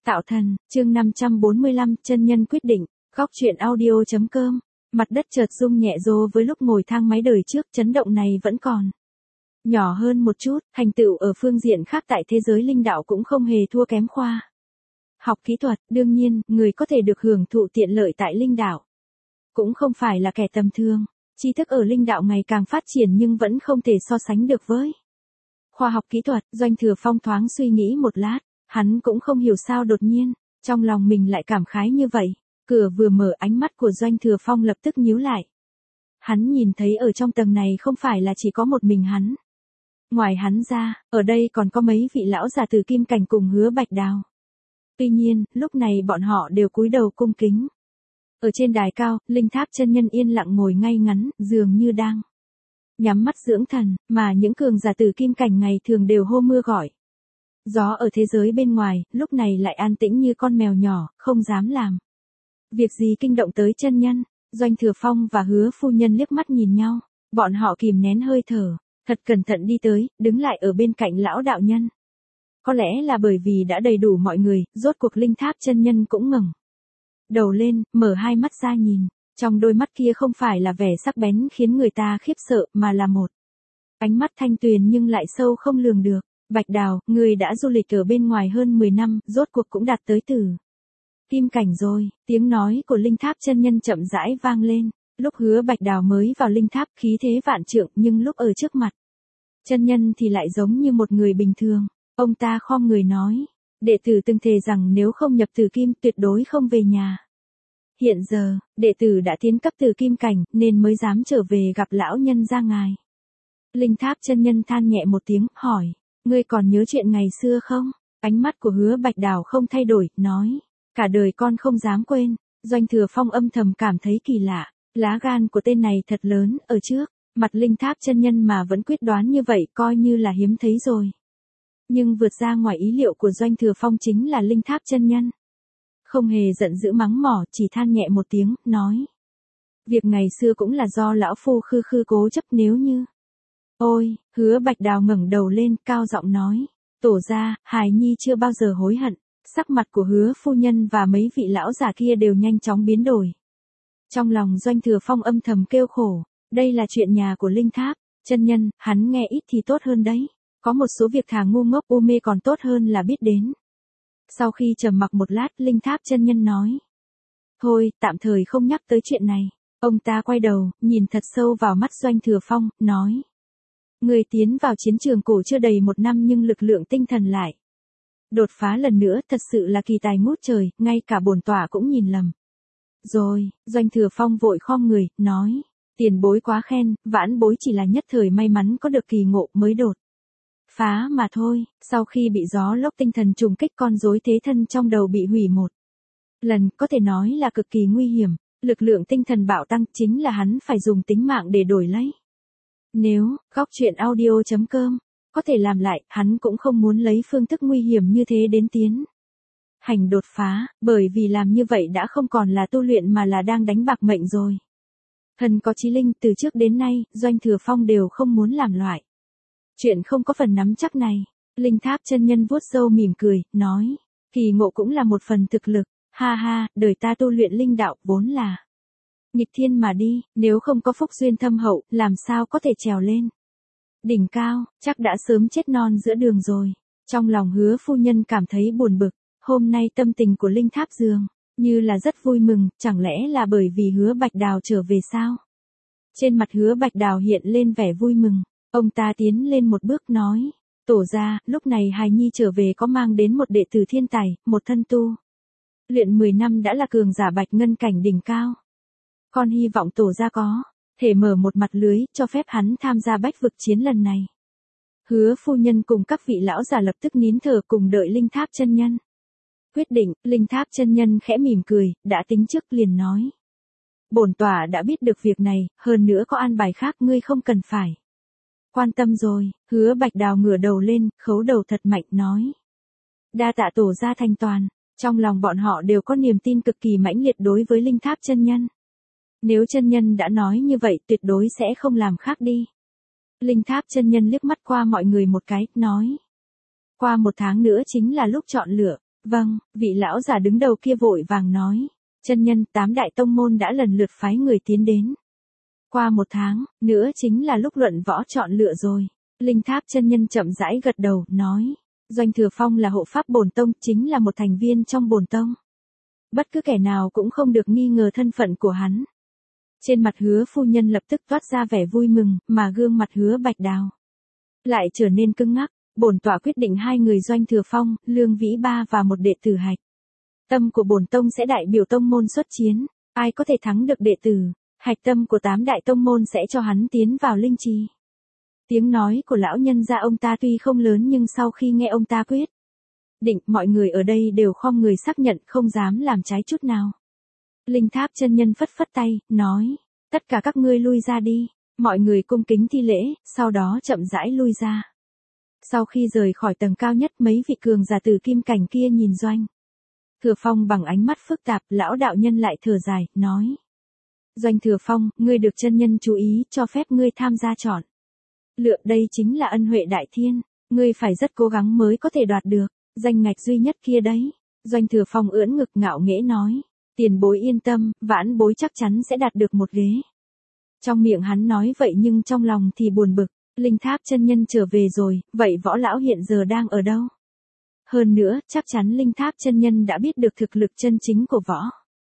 Tạo thần, chương 545, chân nhân quyết định, góc truyện audio.com. Mặt đất chợt rung nhẹ rô với lúc ngồi thang máy đời trước, chấn động này vẫn còn nhỏ hơn một chút, thành tựu ở phương diện khác tại thế giới linh đạo cũng không hề thua kém khoa học kỹ thuật. Đương nhiên, người có thể được hưởng thụ tiện lợi tại linh đạo cũng không phải là kẻ tầm thường. Tri thức ở linh đạo ngày càng phát triển nhưng vẫn không thể so sánh được với khoa học kỹ thuật. Doanh Thừa Phong thoáng suy nghĩ một lát, hắn cũng không hiểu sao đột nhiên trong lòng mình lại cảm khái như vậy. Cửa vừa mở, ánh mắt của Doanh Thừa Phong lập tức nhíu lại. Hắn nhìn thấy ở trong tầng này không phải là chỉ có một mình hắn. Ngoài hắn ra, ở đây còn có mấy vị lão già từ Kim Cảnh cùng Hứa Bạch Đào. Tuy nhiên, lúc này bọn họ đều cúi đầu cung kính. Ở trên đài cao, Linh Tháp chân nhân yên lặng ngồi ngay ngắn, dường như đang nhắm mắt dưỡng thần, mà những cường giả từ Kim Cảnh ngày thường đều hô mưa gọi gió ở thế giới bên ngoài, lúc này lại an tĩnh như con mèo nhỏ, không dám làm việc gì kinh động tới chân nhân. Doanh Thừa Phong và Hứa phu nhân liếc mắt nhìn nhau, bọn họ kìm nén hơi thở, thật cẩn thận đi tới, đứng lại ở bên cạnh lão đạo nhân. Có lẽ là bởi vì đã đầy đủ mọi người, rốt cuộc Linh Tháp chân nhân cũng ngẩng đầu lên, mở hai mắt ra nhìn. Trong đôi mắt kia không phải là vẻ sắc bén khiến người ta khiếp sợ, mà là một ánh mắt thanh tuyền nhưng lại sâu không lường được. Bạch Đào, người đã du lịch ở bên ngoài hơn 10 năm, rốt cuộc cũng đạt tới từ Kim Cảnh rồi. Tiếng nói của Linh Tháp chân nhân chậm rãi vang lên. Lúc Hứa Bạch Đào mới vào Linh Tháp khí thế vạn trượng, nhưng lúc ở trước mặt chân nhân thì lại giống như một người bình thường. Ông ta khom người nói, đệ tử từng thề rằng nếu không nhập Tử Kim tuyệt đối không về nhà. Hiện giờ, đệ tử đã tiến cấp Tử Kim Cảnh nên mới dám trở về gặp lão nhân gia ngài. Linh Tháp chân nhân than nhẹ một tiếng, hỏi, ngươi còn nhớ chuyện ngày xưa không? Ánh mắt của Hứa Bạch Đào không thay đổi, nói, cả đời con không dám quên. Doanh Thừa Phong âm thầm cảm thấy kỳ lạ, lá gan của tên này thật lớn. Ở trước mặt Linh Tháp chân nhân mà vẫn quyết đoán như vậy coi như là hiếm thấy rồi. Nhưng vượt ra ngoài ý liệu của Doanh Thừa Phong chính là Linh Tháp chân nhân không hề giận dữ mắng mỏ, chỉ than nhẹ một tiếng, nói, việc ngày xưa cũng là do lão phu khư khư cố chấp. Nếu như ôi, Hứa Bạch Đào ngẩng đầu lên, cao giọng nói, tổ gia, hài nhi chưa bao giờ hối hận. Sắc mặt của Hứa phu nhân và mấy vị lão già kia đều nhanh chóng biến đổi. Trong lòng Doanh Thừa Phong âm thầm kêu khổ, đây là chuyện nhà của Linh Tháp chân nhân, hắn nghe ít thì tốt hơn đấy. Có một số việc thà ngu ngốc u mê còn tốt hơn là biết đến. Sau khi trầm mặc một lát, Linh Tháp chân nhân nói, thôi, tạm thời không nhắc tới chuyện này. Ông ta quay đầu, nhìn thật sâu vào mắt Doanh Thừa Phong, nói, người tiến vào chiến trường cổ chưa đầy 1 năm nhưng lực lượng tinh thần lại đột phá lần nữa, thật sự là kỳ tài ngút trời, ngay cả bổn tọa cũng nhìn lầm rồi. Doanh Thừa Phong vội khom người, nói, tiền bối quá khen, vãn bối chỉ là nhất thời may mắn có được kỳ ngộ mới đột phá mà thôi. Sau khi bị gió lốc tinh thần trùng kích, con rối thế thân trong đầu bị hủy một lần, có thể nói là cực kỳ nguy hiểm. Lực lượng tinh thần bạo tăng chính là hắn phải dùng tính mạng để đổi lấy. Nếu góc truyện audio.com có thể làm lại, hắn cũng không muốn lấy phương thức nguy hiểm như thế đến tiến hành đột phá, bởi vì làm như vậy đã không còn là tu luyện mà là đang đánh bạc mệnh rồi. Thần có chí linh, từ trước đến nay, Doanh Thừa Phong đều không muốn làm loại chuyện không có phần nắm chắc này. Linh Tháp chân nhân vuốt râu mỉm cười, nói, kỳ ngộ cũng là một phần thực lực. Ha ha, đời ta tu luyện linh đạo vốn là nghịch thiên mà đi, nếu không có phúc duyên thâm hậu, làm sao có thể trèo lên đỉnh cao, chắc đã sớm chết non giữa đường rồi. Trong lòng Hứa phu nhân cảm thấy buồn bực, hôm nay tâm tình của Linh Tháp dường như là rất vui mừng, chẳng lẽ là bởi vì Hứa Bạch Đào trở về sao? Trên mặt Hứa Bạch Đào hiện lên vẻ vui mừng, ông ta tiến lên một bước nói, tổ gia, lúc này hài nhi trở về có mang đến một đệ tử thiên tài, một thân tu luyện 10 năm đã là cường giả Bạch Ngân Cảnh đỉnh cao. Con hy vọng tổ gia có thể mở một mặt lưới, cho phép hắn tham gia bách vực chiến lần này. Hứa phu nhân cùng các vị lão già lập tức nín thở cùng đợi Linh Tháp chân nhân quyết định. Linh Tháp chân nhân khẽ mỉm cười, đã tính trước liền nói, bổn tọa đã biết được việc này, hơn nữa có an bài khác ngươi không cần phải quan tâm rồi. Hứa Bạch Đào ngửa đầu lên, khấu đầu thật mạnh, nói, đa tạ tổ gia thành toàn. Trong lòng bọn họ đều có niềm tin cực kỳ mãnh liệt đối với Linh Tháp chân nhân. Nếu chân nhân đã nói như vậy, tuyệt đối sẽ không làm khác đi. Linh Tháp chân nhân liếc mắt qua mọi người một cái, nói, qua 1 tháng nữa chính là lúc chọn lựa. Vâng, vị lão giả đứng đầu kia vội vàng nói. Chân nhân, 8 đại tông môn đã lần lượt phái người tiến đến. Qua 1 tháng, nữa chính là lúc luận võ chọn lựa rồi. Linh Tháp chân nhân chậm rãi gật đầu, nói. Doanh Thừa Phong là hộ pháp bổn tông, chính là một thành viên trong bổn tông. Bất cứ kẻ nào cũng không được nghi ngờ thân phận của hắn. Trên mặt Hứa phu nhân lập tức toát ra vẻ vui mừng, mà gương mặt Hứa Bạch Đào lại trở nên cứng ngắc. Bổn tọa quyết định 2 người Doanh Thừa Phong, Lương Vĩ Ba và một đệ tử Hạch Tâm của bổn tông sẽ đại biểu tông môn xuất chiến, ai có thể thắng được đệ tử Hạch Tâm của 8 đại tông môn sẽ cho hắn tiến vào linh trì. Tiếng nói của lão nhân gia ông ta tuy không lớn nhưng sau khi nghe ông ta quyết định, mọi người ở đây đều khom người xác nhận, không dám làm trái chút nào. Linh Tháp chân nhân phất phất tay, nói, tất cả các ngươi lui ra đi. Mọi người cung kính thi lễ, sau đó chậm rãi lui ra. Sau khi rời khỏi tầng cao nhất, mấy vị cường giả từ kim cảnh kia nhìn Doanh Thừa Phong bằng ánh mắt phức tạp, lão đạo nhân lại thở dài, nói. Doanh Thừa Phong, ngươi được chân nhân chú ý, cho phép ngươi tham gia chọn lựa, đây chính là ân huệ đại thiên, ngươi phải rất cố gắng mới có thể đoạt được danh ngạch duy nhất kia đấy. Doanh Thừa Phong ưỡn ngực ngạo nghễ nói, tiền bối yên tâm, vãn bối chắc chắn sẽ đạt được một ghế. Trong miệng hắn nói vậy nhưng trong lòng thì buồn bực. Linh Tháp chân nhân trở về rồi, vậy võ lão hiện giờ đang ở đâu? Hơn nữa, chắc chắn Linh Tháp chân nhân đã biết được thực lực chân chính của võ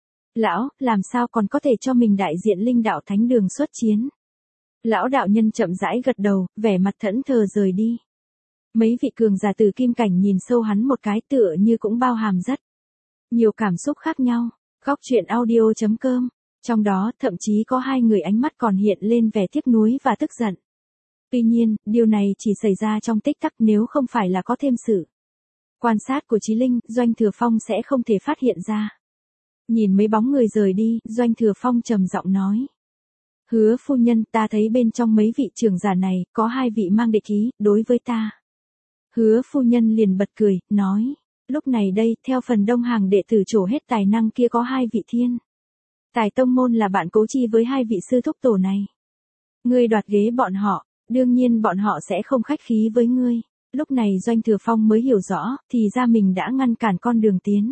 lão, làm sao còn có thể cho mình đại diện Linh Đạo Thánh Đường xuất chiến? Lão đạo nhân chậm rãi gật đầu, vẻ mặt thẫn thờ rời đi. Mấy vị cường giả từ kim cảnh nhìn sâu hắn một cái, tựa như cũng bao hàm rất nhiều cảm xúc khác nhau. Góc truyện audio.com. Trong đó, thậm chí có 2 người ánh mắt còn hiện lên vẻ tiếc nuối và tức giận. Tuy nhiên, điều này chỉ xảy ra trong tích tắc, nếu không phải là có thêm sự quan sát của Chí Linh, Doanh Thừa Phong sẽ không thể phát hiện ra. Nhìn mấy bóng người rời đi, Doanh Thừa Phong trầm giọng nói. Hứa phu nhân, ta thấy bên trong mấy vị trưởng giả này, có 2 vị mang địch ý, đối với ta. Hứa phu nhân liền bật cười, nói. Lúc này đây, theo phần đông hàng đệ tử trổ hết tài năng kia có 2 vị thiên tài tông môn là bạn cố chi với 2 vị sư thúc tổ này. Ngươi đoạt ghế bọn họ, đương nhiên bọn họ sẽ không khách khí với ngươi. Lúc này Doanh Thừa Phong mới hiểu rõ, thì ra mình đã ngăn cản con đường tiến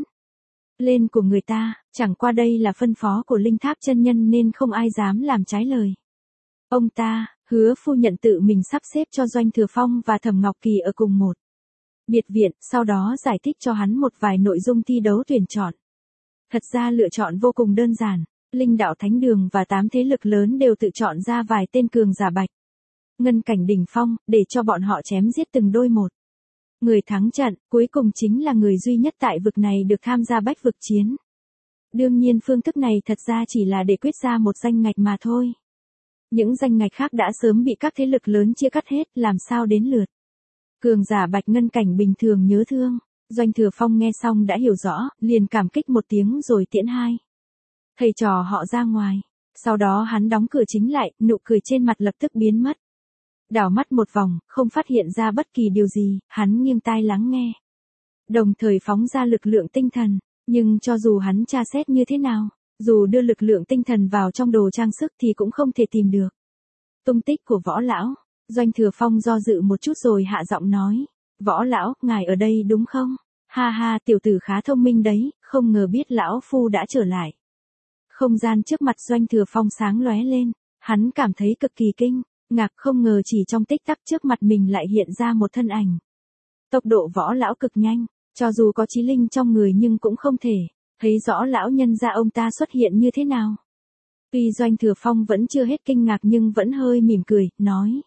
lên của người ta, chẳng qua đây là phân phó của Linh Tháp chân nhân nên không ai dám làm trái lời. Ông ta, Hứa phu nhận tự mình sắp xếp cho Doanh Thừa Phong và Thẩm Ngọc Kỳ ở cùng một biệt viện, sau đó giải thích cho hắn một vài nội dung thi đấu tuyển chọn. Thật ra lựa chọn vô cùng đơn giản, Linh Đạo Thánh Đường và 8 thế lực lớn đều tự chọn ra vài tên cường giả bạch ngân cảnh đỉnh phong, để cho bọn họ chém giết từng đôi một. Người thắng trận, cuối cùng chính là người duy nhất tại vực này được tham gia bách vực chiến. Đương nhiên phương thức này thật ra chỉ là để quyết ra một danh ngạch mà thôi. Những danh ngạch khác đã sớm bị các thế lực lớn chia cắt hết, làm sao đến lượt cường giả bạch ngân cảnh bình thường nhớ thương. Doanh Thừa Phong nghe xong đã hiểu rõ, liền cảm kích một tiếng rồi tiễn 2 thầy trò họ ra ngoài. Sau đó hắn đóng cửa chính lại, nụ cười trên mặt lập tức biến mất. Đảo mắt một vòng, không phát hiện ra bất kỳ điều gì, hắn nghiêng tai lắng nghe. Đồng thời phóng ra lực lượng tinh thần, nhưng cho dù hắn tra xét như thế nào, dù đưa lực lượng tinh thần vào trong đồ trang sức thì cũng không thể tìm được tung tích của võ lão. Doanh Thừa Phong do dự một chút rồi hạ giọng nói, võ lão, ngài ở đây đúng không? Ha ha, tiểu tử khá thông minh đấy, không ngờ biết lão phu đã trở lại. Không gian trước mặt Doanh Thừa Phong sáng lóe lên, hắn cảm thấy cực kỳ kinh ngạc, không ngờ chỉ trong tích tắc trước mặt mình lại hiện ra một thân ảnh. Tốc độ võ lão cực nhanh, cho dù có Chí Linh trong người nhưng cũng không thể thấy rõ lão nhân gia ông ta xuất hiện như thế nào. Tuy Doanh Thừa Phong vẫn chưa hết kinh ngạc nhưng vẫn hơi mỉm cười, nói.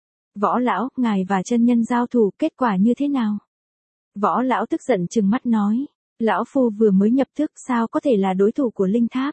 Võ lão, ngài và chân nhân giao thủ, kết quả như thế nào? Võ lão tức giận trừng mắt nói, lão phu vừa mới nhập thức, sao có thể là đối thủ của Linh Tháp?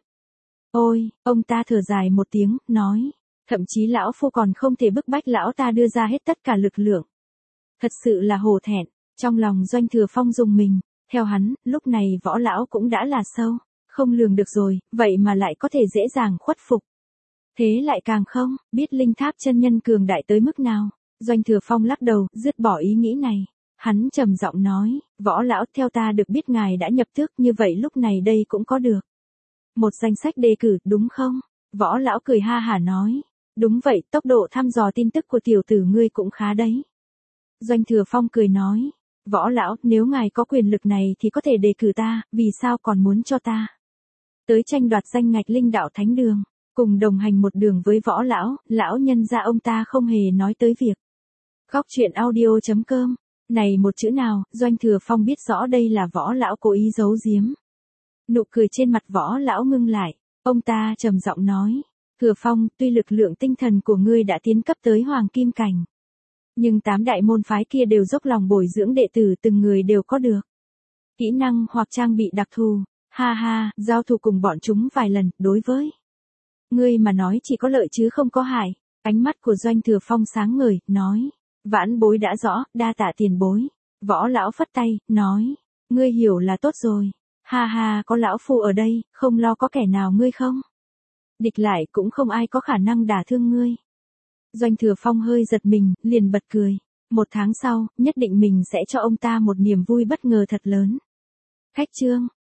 Ôi, ông ta thở dài một tiếng, nói, thậm chí lão phu còn không thể bức bách lão ta đưa ra hết tất cả lực lượng. Thật sự là hổ thẹn. Trong lòng Doanh Thừa Phong rùng mình, theo hắn, lúc này võ lão cũng đã là sâu không lường được rồi, vậy mà lại có thể dễ dàng khuất phục. Thế lại càng không biết Linh Tháp chân nhân cường đại tới mức nào. Doanh Thừa Phong lắc đầu, dứt bỏ ý nghĩ này. Hắn trầm giọng nói, võ lão, theo ta được biết ngài đã nhập thức, như vậy lúc này đây cũng có được một danh sách đề cử, đúng không? Võ lão cười ha hả nói, đúng vậy, tốc độ thăm dò tin tức của tiểu tử ngươi cũng khá đấy. Doanh Thừa Phong cười nói, Võ lão, nếu ngài có quyền lực này thì có thể đề cử ta, vì sao còn muốn cho ta tới tranh đoạt danh ngạch linh đạo thánh đường, cùng đồng hành một đường với võ lão, lão nhân gia ông ta không hề nói tới việc. Khóc chuyện audio.com, này một chữ nào, Doanh Thừa Phong biết rõ đây là võ lão cố ý giấu giếm. Nụ cười trên mặt võ lão ngưng lại, ông ta trầm giọng nói, Thừa Phong, tuy lực lượng tinh thần của ngươi đã tiến cấp tới hoàng kim cảnh, nhưng 8 đại môn phái kia đều dốc lòng bồi dưỡng đệ tử, từng người đều có được kỹ năng hoặc trang bị đặc thù. Ha ha, giao thủ cùng bọn chúng vài lần, đối với ngươi mà nói chỉ có lợi chứ không có hại. Ánh mắt của Doanh Thừa Phong sáng ngời, nói, vãn bối đã rõ, đa tạ tiền bối. Võ lão phất tay, nói, ngươi hiểu là tốt rồi. Ha ha, có lão phu ở đây, không lo có kẻ nào ngươi không địch lại, cũng không ai có khả năng đả thương ngươi. Doanh Thừa Phong hơi giật mình, liền bật cười. 1 tháng sau, nhất định mình sẽ cho ông ta một niềm vui bất ngờ thật lớn. Khách chương